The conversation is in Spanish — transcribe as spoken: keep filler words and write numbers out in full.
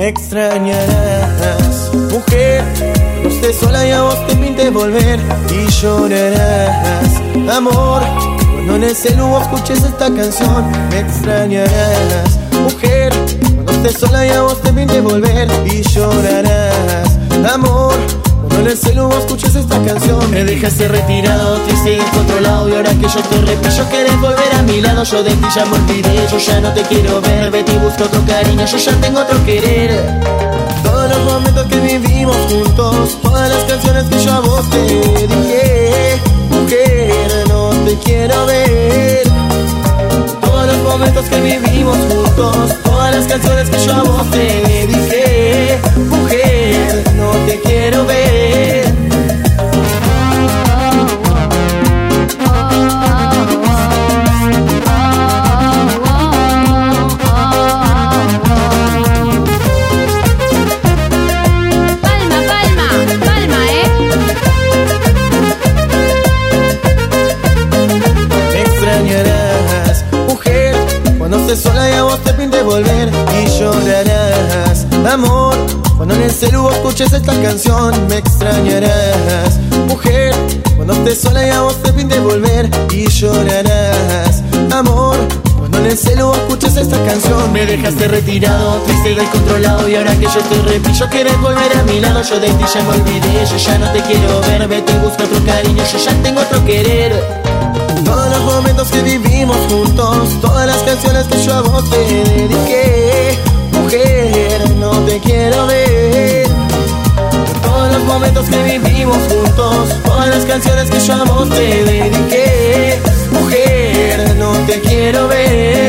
me extrañarás. Mujer, no estés sola y a vos te pinte volver y llorarás. Amor, cuando en el celu vos escuches esta canción, me extrañarás. Mujer, cuando estés sola y a vos te pinte volver y llorarás. Amor, cuando en el celu vos escuches esta canción, me dejaste retirado, triste y descontrolado. Y ahora que yo te repillo, querés volver a mi lado. Yo de ti ya me olvidé, yo ya no te quiero ver. Vete y busca otro cariño, yo ya tengo otro querer. Todos los momentos que vivimos juntos, todas las canciones que yo a vos te dediqué. Mujer, no te quiero ver. Todos los momentos que vivimos juntos, todas las canciones que yo a vos te dediqué. Mujer, no te quiero ver. Sola y a vos te pinte volver y llorarás. Amor, cuando en el celu vos escuches esta canción, me extrañarás. Mujer, cuando estés sola y a vos te pinte volver y llorarás. Amor, cuando en el celu vos escuches esta canción, me dejaste retirado, triste y descontrolado. Y ahora que yo te repillo, querés volver a mi lado. Yo de ti ya me olvidé, yo ya no te quiero ver. Vete y busca otro cariño, yo ya tengo otro querer. Todos los momentos que vivimos juntos, todas las canciones que yo a vos te dediqué. Mujer, no te quiero ver. Todos los momentos que vivimos juntos, todas las canciones que yo a vos te dediqué. Mujer, no te quiero ver.